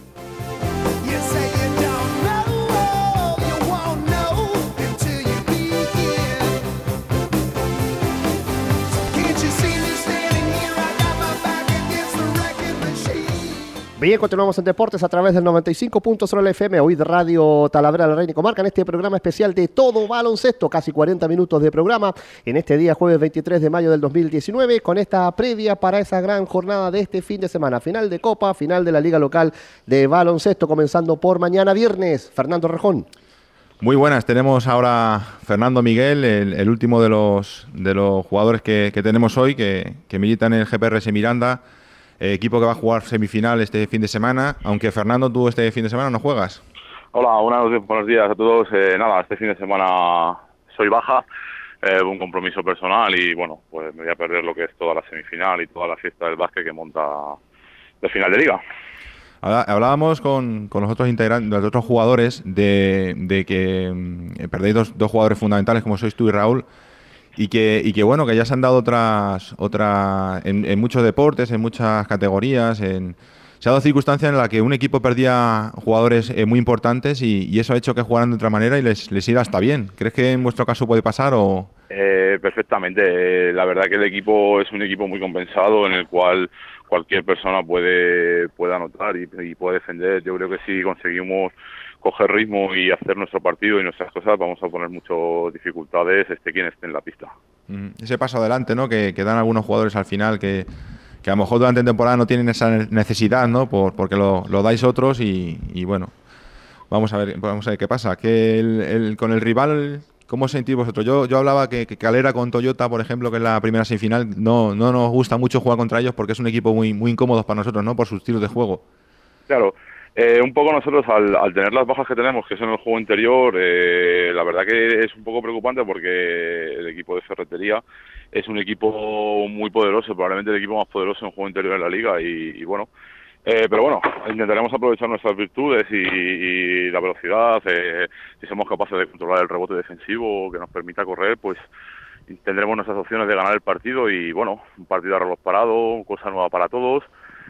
Bien, continuamos en Deportes a través del 95.0 FM, hoy de Radio Talavera de la Reina y Comarca, en este programa especial de Todo Baloncesto, casi 40 minutos de programa, en este día jueves 23 de mayo del 2019, con esta previa para esa gran jornada de este fin de semana, final de Copa, final de la Liga Local de Baloncesto, comenzando por mañana viernes. Fernando Rejón. Muy buenas, tenemos ahora Fernando Miguel, el último de los jugadores que tenemos hoy, que militan en el GPRS Miranda, equipo que va a jugar semifinal este fin de semana, aunque Fernando, tú este fin de semana no juegas. Hola, buenos días a todos. Nada, este fin de semana soy baja, un compromiso personal y bueno, pues me voy a perder lo que es toda la semifinal y toda la fiesta del básquet que monta de final de liga. Hablábamos con los otros integrantes, los otros jugadores de que perdéis dos jugadores fundamentales como sois tú y Raúl. Y que bueno, que ya se han dado otras en muchos deportes, en muchas categorías, se ha dado circunstancia en la que un equipo perdía jugadores muy importantes y eso ha hecho que jugaran de otra manera y les irá hasta bien. ¿Crees que en vuestro caso puede pasar o...? Perfectamente. La verdad que el equipo es un equipo muy compensado en el cual cualquier persona puede anotar y puede defender. Yo creo que si conseguimos coger ritmo y hacer nuestro partido y nuestras cosas, vamos a poner muchas dificultades quien esté en la pista. Ese paso adelante, ¿no? Que dan algunos jugadores al final que a lo mejor durante la temporada no tienen esa necesidad, ¿no? Porque lo dais otros y bueno, vamos a ver qué pasa. Que con el rival, ¿cómo os sentís vosotros? Yo hablaba que Calera con Toyota, por ejemplo, que es la primera semifinal, no nos gusta mucho jugar contra ellos porque es un equipo muy, muy incómodo para nosotros, ¿no? Por sus estilos de juego. Claro. Un poco nosotros al tener las bajas que tenemos, que es en el juego interior, la verdad que es un poco preocupante porque el equipo de Ferretería es un equipo muy poderoso, probablemente el equipo más poderoso en juego interior en la liga y bueno, pero bueno, intentaremos aprovechar nuestras virtudes y la velocidad, si somos capaces de controlar el rebote defensivo que nos permita correr, pues tendremos nuestras opciones de ganar el partido y bueno, un partido a reloj parado, cosa nueva para todos.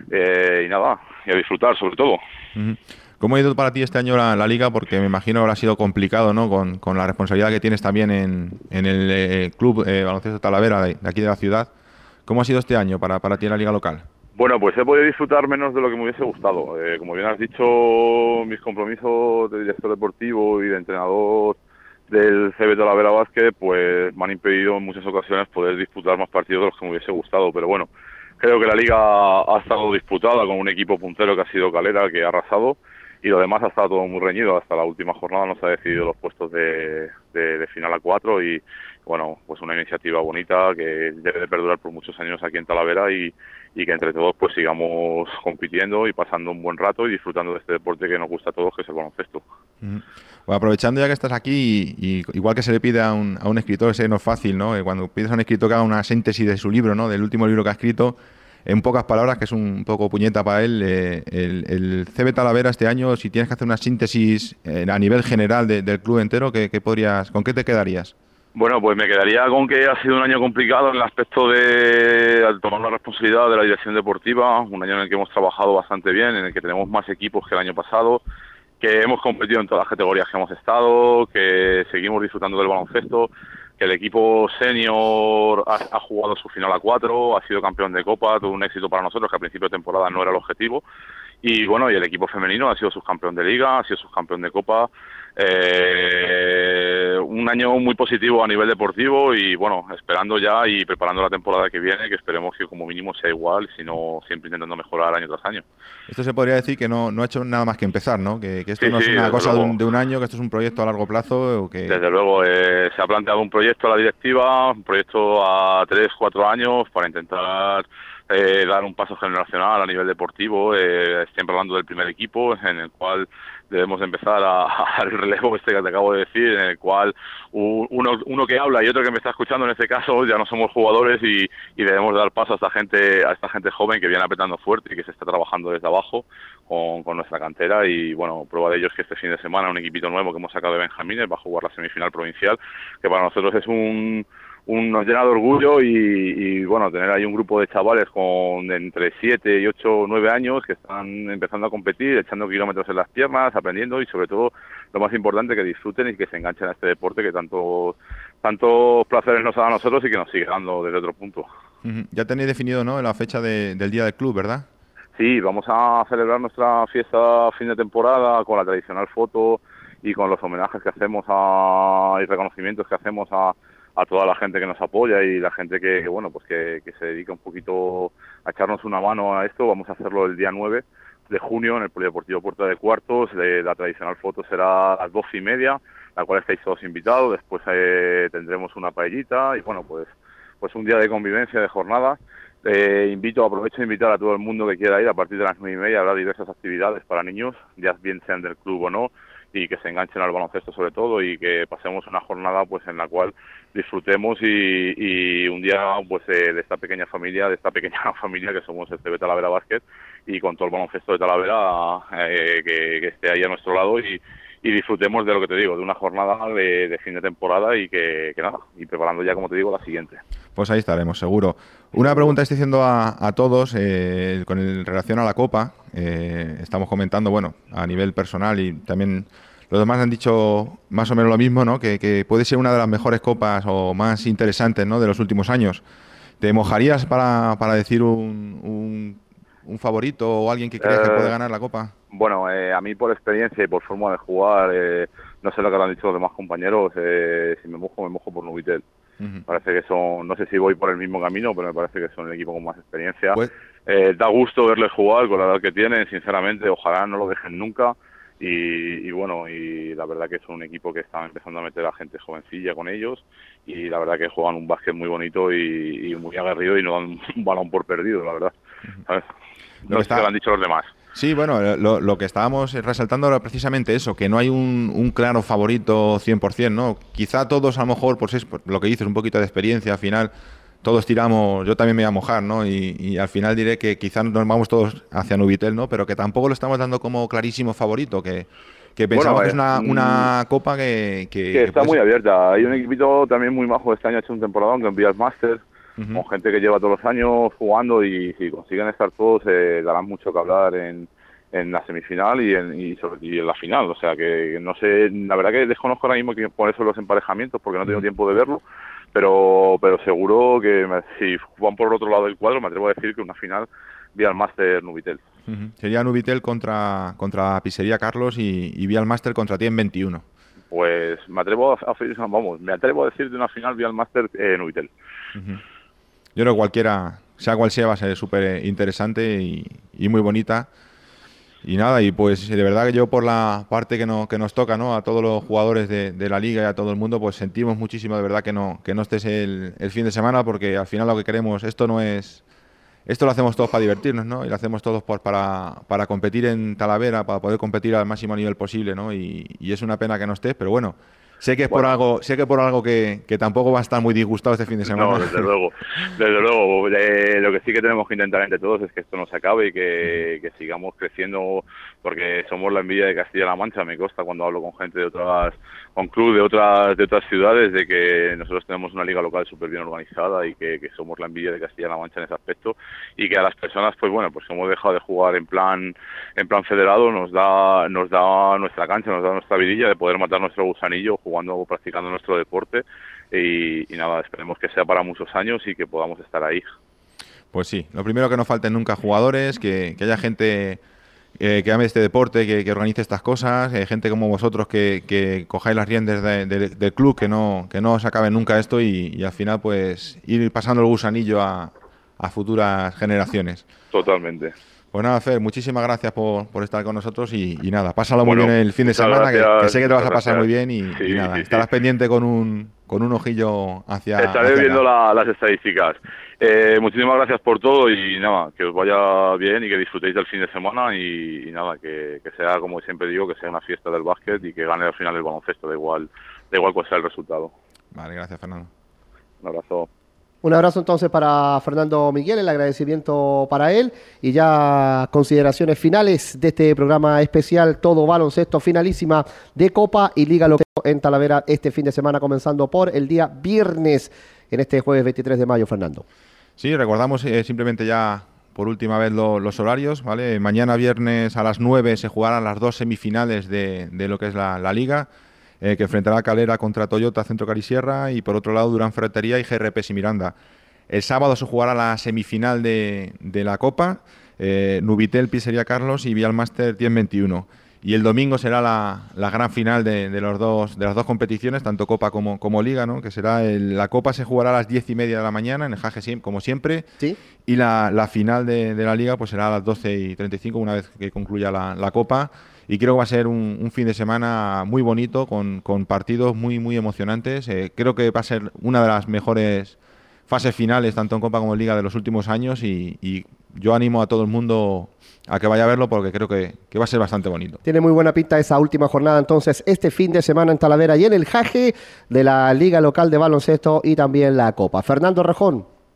Y nada, y a disfrutar sobre todo. ¿Cómo ha ido para ti este año la Liga? Porque me imagino habrá sido complicado, ¿no? Con la responsabilidad que tienes también en el club baloncesto Talavera de aquí de la ciudad. ¿Cómo ha sido este año para ti en la Liga local? Bueno, pues he podido disfrutar menos de lo que me hubiese gustado. Como bien has dicho, mis compromisos de director deportivo y de entrenador del CB Talavera Básquet, pues me han impedido en muchas ocasiones poder disputar más partidos de los que me hubiese gustado, pero bueno, creo que la Liga ha estado disputada con un equipo puntero que ha sido Calera, que ha arrasado, y lo demás ha estado todo muy reñido. Hasta la última jornada no se ha decidido los puestos de final a 4 y, bueno, pues una iniciativa bonita que debe de perdurar por muchos años aquí en Talavera y que entre todos pues sigamos compitiendo y pasando un buen rato y disfrutando de este deporte que nos gusta a todos, que es el baloncesto. Bueno, aprovechando ya que estás aquí, y igual que se le pide a un escritor, ese no es fácil, ¿no? Cuando pides a un escritor que haga una síntesis de su libro, ¿no? Del último libro que ha escrito, en pocas palabras, que es un poco puñeta para él, el CB Talavera este año, si tienes que hacer una síntesis a nivel general del club entero, ¿con qué te quedarías? Bueno, pues me quedaría con que ha sido un año complicado en el aspecto de tomar la responsabilidad de la dirección deportiva, un año en el que hemos trabajado bastante bien, en el que tenemos más equipos que el año pasado, que hemos competido en todas las categorías que hemos estado, que seguimos disfrutando del baloncesto, que el equipo senior ha jugado su final a 4, ha sido campeón de Copa, todo un éxito para nosotros, que a principio de temporada no era el objetivo. Y bueno, y el equipo femenino ha sido subcampeón de Liga, ha sido subcampeón de Copa. Un año muy positivo a nivel deportivo y bueno, esperando ya y preparando la temporada que viene, que esperemos que como mínimo sea igual, sino siempre intentando mejorar año tras año. Esto se podría decir que no ha hecho nada más que empezar, ¿no? Que esto sí, no es una cosa de un año, que esto es un proyecto a largo plazo. O que... Desde luego, se ha planteado un proyecto a la directiva, un proyecto a 3-4 años para intentar dar un paso generacional a nivel deportivo, siempre hablando del primer equipo, en el cual debemos empezar al relevo que te acabo de decir, en el cual uno que habla y otro que me está escuchando, en este caso ya no somos jugadores y debemos dar paso a esta gente joven que viene apretando fuerte y que se está trabajando desde abajo con nuestra cantera. Y bueno, prueba de ello es que este fin de semana un equipito nuevo que hemos sacado de Benjamines va a jugar la semifinal provincial, que para nosotros es nos llena de orgullo y bueno, tener ahí un grupo de chavales con entre 7 y 8 o 9 años que están empezando a competir, echando kilómetros en las piernas, aprendiendo y sobre todo, lo más importante, que disfruten y que se enganchen a este deporte que tantos placeres nos da a nosotros y que nos sigue dando desde otro punto. Ya tenéis definido, ¿no?, la fecha del día del club, ¿verdad? Sí, vamos a celebrar nuestra fiesta fin de temporada con la tradicional foto y con los homenajes que hacemos y reconocimientos que hacemos a toda la gente que nos apoya y la gente que bueno, pues que se dedica un poquito a echarnos una mano a esto. Vamos a hacerlo el día 9 de junio en el Polideportivo Puerta de Cuartos. La tradicional foto será a las 12:30, la cual estáis todos invitados. Después tendremos una paellita y bueno, pues un día de convivencia, de jornada. Aprovecho de invitar a todo el mundo que quiera ir. A partir de las 9:30 habrá diversas actividades para niños, ya bien sean del club o no, y que se enganchen al baloncesto sobre todo y que pasemos una jornada pues en la cual disfrutemos y un día pues de esta pequeña familia que somos el CB Talavera Básquet, y con todo el baloncesto de Talavera que esté ahí a nuestro lado y disfrutemos de lo que te digo, de una jornada de fin de temporada y que nada, y preparando ya, como te digo, la siguiente. Pues ahí estaremos, seguro. Una pregunta estoy haciendo a todos con relación a la Copa. Estamos comentando, bueno, a nivel personal y también los demás han dicho más o menos lo mismo, ¿no? Que puede ser una de las mejores copas o más interesantes, ¿no?, de los últimos años. ¿Te mojarías para decir un favorito o alguien que crees que puede ganar la Copa? Bueno, a mí por experiencia y por forma de jugar, no sé lo que han dicho los demás compañeros, si me mojo por Nubitel. Parece que son, no sé si voy por el mismo camino, pero me parece que son el equipo con más experiencia. Pues, da gusto verles jugar con la edad que tienen, sinceramente, ojalá no lo dejen nunca. Y bueno, y la verdad que es un equipo que está empezando a meter a gente jovencilla con ellos, y la verdad que juegan un básquet muy bonito y muy aguerrido, y no dan un balón por perdido, la verdad. ¿Sabes? No sé si lo han dicho los demás. Sí, bueno, lo que estábamos resaltando era precisamente eso, que no hay un claro favorito 100%, ¿no? Quizá todos, a lo mejor, pues es lo que dices, un poquito de experiencia, al final todos tiramos, yo también me voy a mojar, ¿no? Y al final diré que quizá nos vamos todos hacia Nubitel, ¿no? Pero que tampoco lo estamos dando como clarísimo favorito, que pensamos que es una copa que está muy abierta. Hay un equipito también muy majo este año, ha hecho un temporadón, que envía el Master, con gente que lleva todos los años jugando, y si consiguen estar todos, darán mucho que hablar en la semifinal y en la final. O sea que no sé, la verdad que desconozco ahora mismo por eso los emparejamientos, porque no tengo tiempo de verlo, pero seguro que si van por el otro lado del cuadro, me atrevo a decir que una final vía el Master Nubitel. Sería Nubitel contra Pizzería Carlos y vía el Master contra Tien 21. Pues me atrevo a decir de una final vía el Master Nubitel. Yo creo que cualquiera, sea cual sea, va a ser súper interesante y muy bonita. Y nada, y pues de verdad que yo por la parte que nos toca, ¿no?, a todos los jugadores de la Liga y a todo el mundo, pues sentimos muchísimo de verdad que no estés el fin de semana, porque al final lo que queremos, esto lo hacemos todos para divertirnos, ¿no? Y lo hacemos todos para competir en Talavera, para poder competir al máximo nivel posible, ¿no? Y es una pena que no estés, pero bueno. Sé que es por algo que tampoco va a estar muy disgustado este fin de semana. No, desde luego. Lo que sí que tenemos que intentar entre todos es que esto no se acabe y que sigamos creciendo, porque somos la envidia de Castilla-La Mancha. Me consta cuando hablo con gente con club de otras ciudades, de que nosotros tenemos una liga local súper bien organizada y que somos la envidia de Castilla-La Mancha en ese aspecto, y que a las personas, pues bueno, pues hemos dejado de jugar en plan federado, nos da nuestra cancha, nos da nuestra vidilla de poder matar nuestro gusanillo practicando nuestro deporte, y nada, esperemos que sea para muchos años y que podamos estar ahí. Pues sí, lo primero, que no falten nunca jugadores, que haya gente que ame este deporte, que organice estas cosas, gente como vosotros que cojáis las riendas del club, que no os acabe nunca esto, y al final pues ir pasando el gusanillo a futuras generaciones. Totalmente. Pues nada, Fer, muchísimas gracias por estar con nosotros y nada, pásalo muy bien el fin de semana, que sé que te vas a pasar muy bien y nada, estarás pendiente con un ojillo hacia... Estaré viendo las estadísticas. Muchísimas gracias por todo y nada, que os vaya bien y que disfrutéis del fin de semana y nada, que sea, como siempre digo, que sea una fiesta del básquet y que gane al final el baloncesto, da igual cuál sea el resultado. Vale, gracias, Fernando. Un abrazo. Un abrazo entonces para Fernando Miguel, el agradecimiento para él, y ya consideraciones finales de este programa especial Todo Baloncesto, finalísima de Copa y Liga Local en Talavera este fin de semana, comenzando por el día viernes, en este jueves 23 de mayo, Fernando. Sí, recordamos simplemente ya por última vez los horarios, ¿vale? Mañana viernes a las 9 se jugarán las dos semifinales de lo que es la Liga, que enfrentará Calera contra Toyota Centro Carisierra, y por otro lado Durán Ferretería y GRP Miranda. El sábado se jugará la semifinal de la Copa, Nubitel Pizzería Carlos y Vial Master 10-21. Y el domingo será la gran final de las dos competiciones, tanto Copa como Liga, ¿no? Que será la Copa se jugará a las 10:30 de la mañana en el Jage, como siempre. ¿Sí? Y la final de la Liga pues será a las 12:35, una vez que concluya la Copa. Y creo que va a ser un fin de semana muy bonito, con partidos muy, muy emocionantes. Creo que va a ser una de las mejores fases finales, tanto en Copa como en Liga, de los últimos años. Y yo animo a todo el mundo a que vaya a verlo, porque creo que va a ser bastante bonito. Tiene muy buena pinta esa última jornada, entonces, este fin de semana en Talavera y en el Jage de la Liga Local de Baloncesto y también la Copa. Fernando Rejón.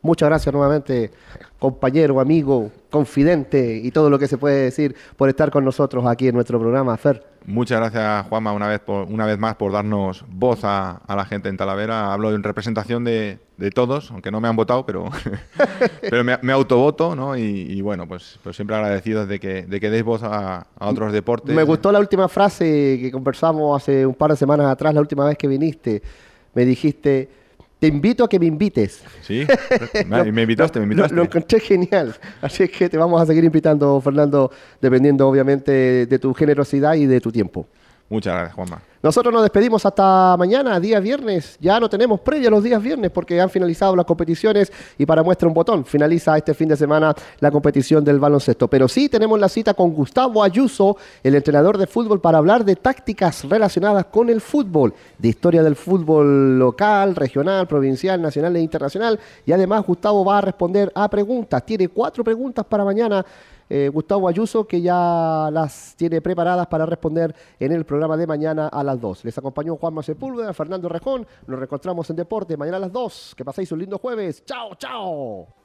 Muchas gracias nuevamente, compañero, amigo, confidente y todo lo que se puede decir por estar con nosotros aquí en nuestro programa, Fer. Muchas gracias, Juanma, una vez más por darnos voz a la gente en Talavera. Hablo en representación de todos, aunque no me han votado, pero, pero me autovoto, ¿no? Y bueno, pues siempre agradecidos de que deis voz a otros deportes. Me gustó la última frase que conversamos hace un par de semanas atrás, la última vez que viniste. Me dijiste: te invito a que me invites. Sí, me invitaste. Lo encontré genial. Así es que te vamos a seguir invitando, Fernando, dependiendo obviamente de tu generosidad y de tu tiempo. Muchas gracias, Juanma. Nosotros nos despedimos hasta mañana, día viernes. Ya no tenemos previa los días viernes porque han finalizado las competiciones y para muestra un botón, finaliza este fin de semana la competición del baloncesto. Pero sí tenemos la cita con Gustavo Ayuso, el entrenador de fútbol, para hablar de tácticas relacionadas con el fútbol, de historia del fútbol local, regional, provincial, nacional e internacional. Y además Gustavo va a responder a preguntas. Tiene 4 preguntas para mañana. Gustavo Ayuso, que ya las tiene preparadas para responder en el programa de mañana a las 2. Les acompañó Juanma Sepúlveda, Fernando Rejón. Nos reencontramos en Deporte mañana a las 2. Que paséis un lindo jueves. ¡Chao, chao!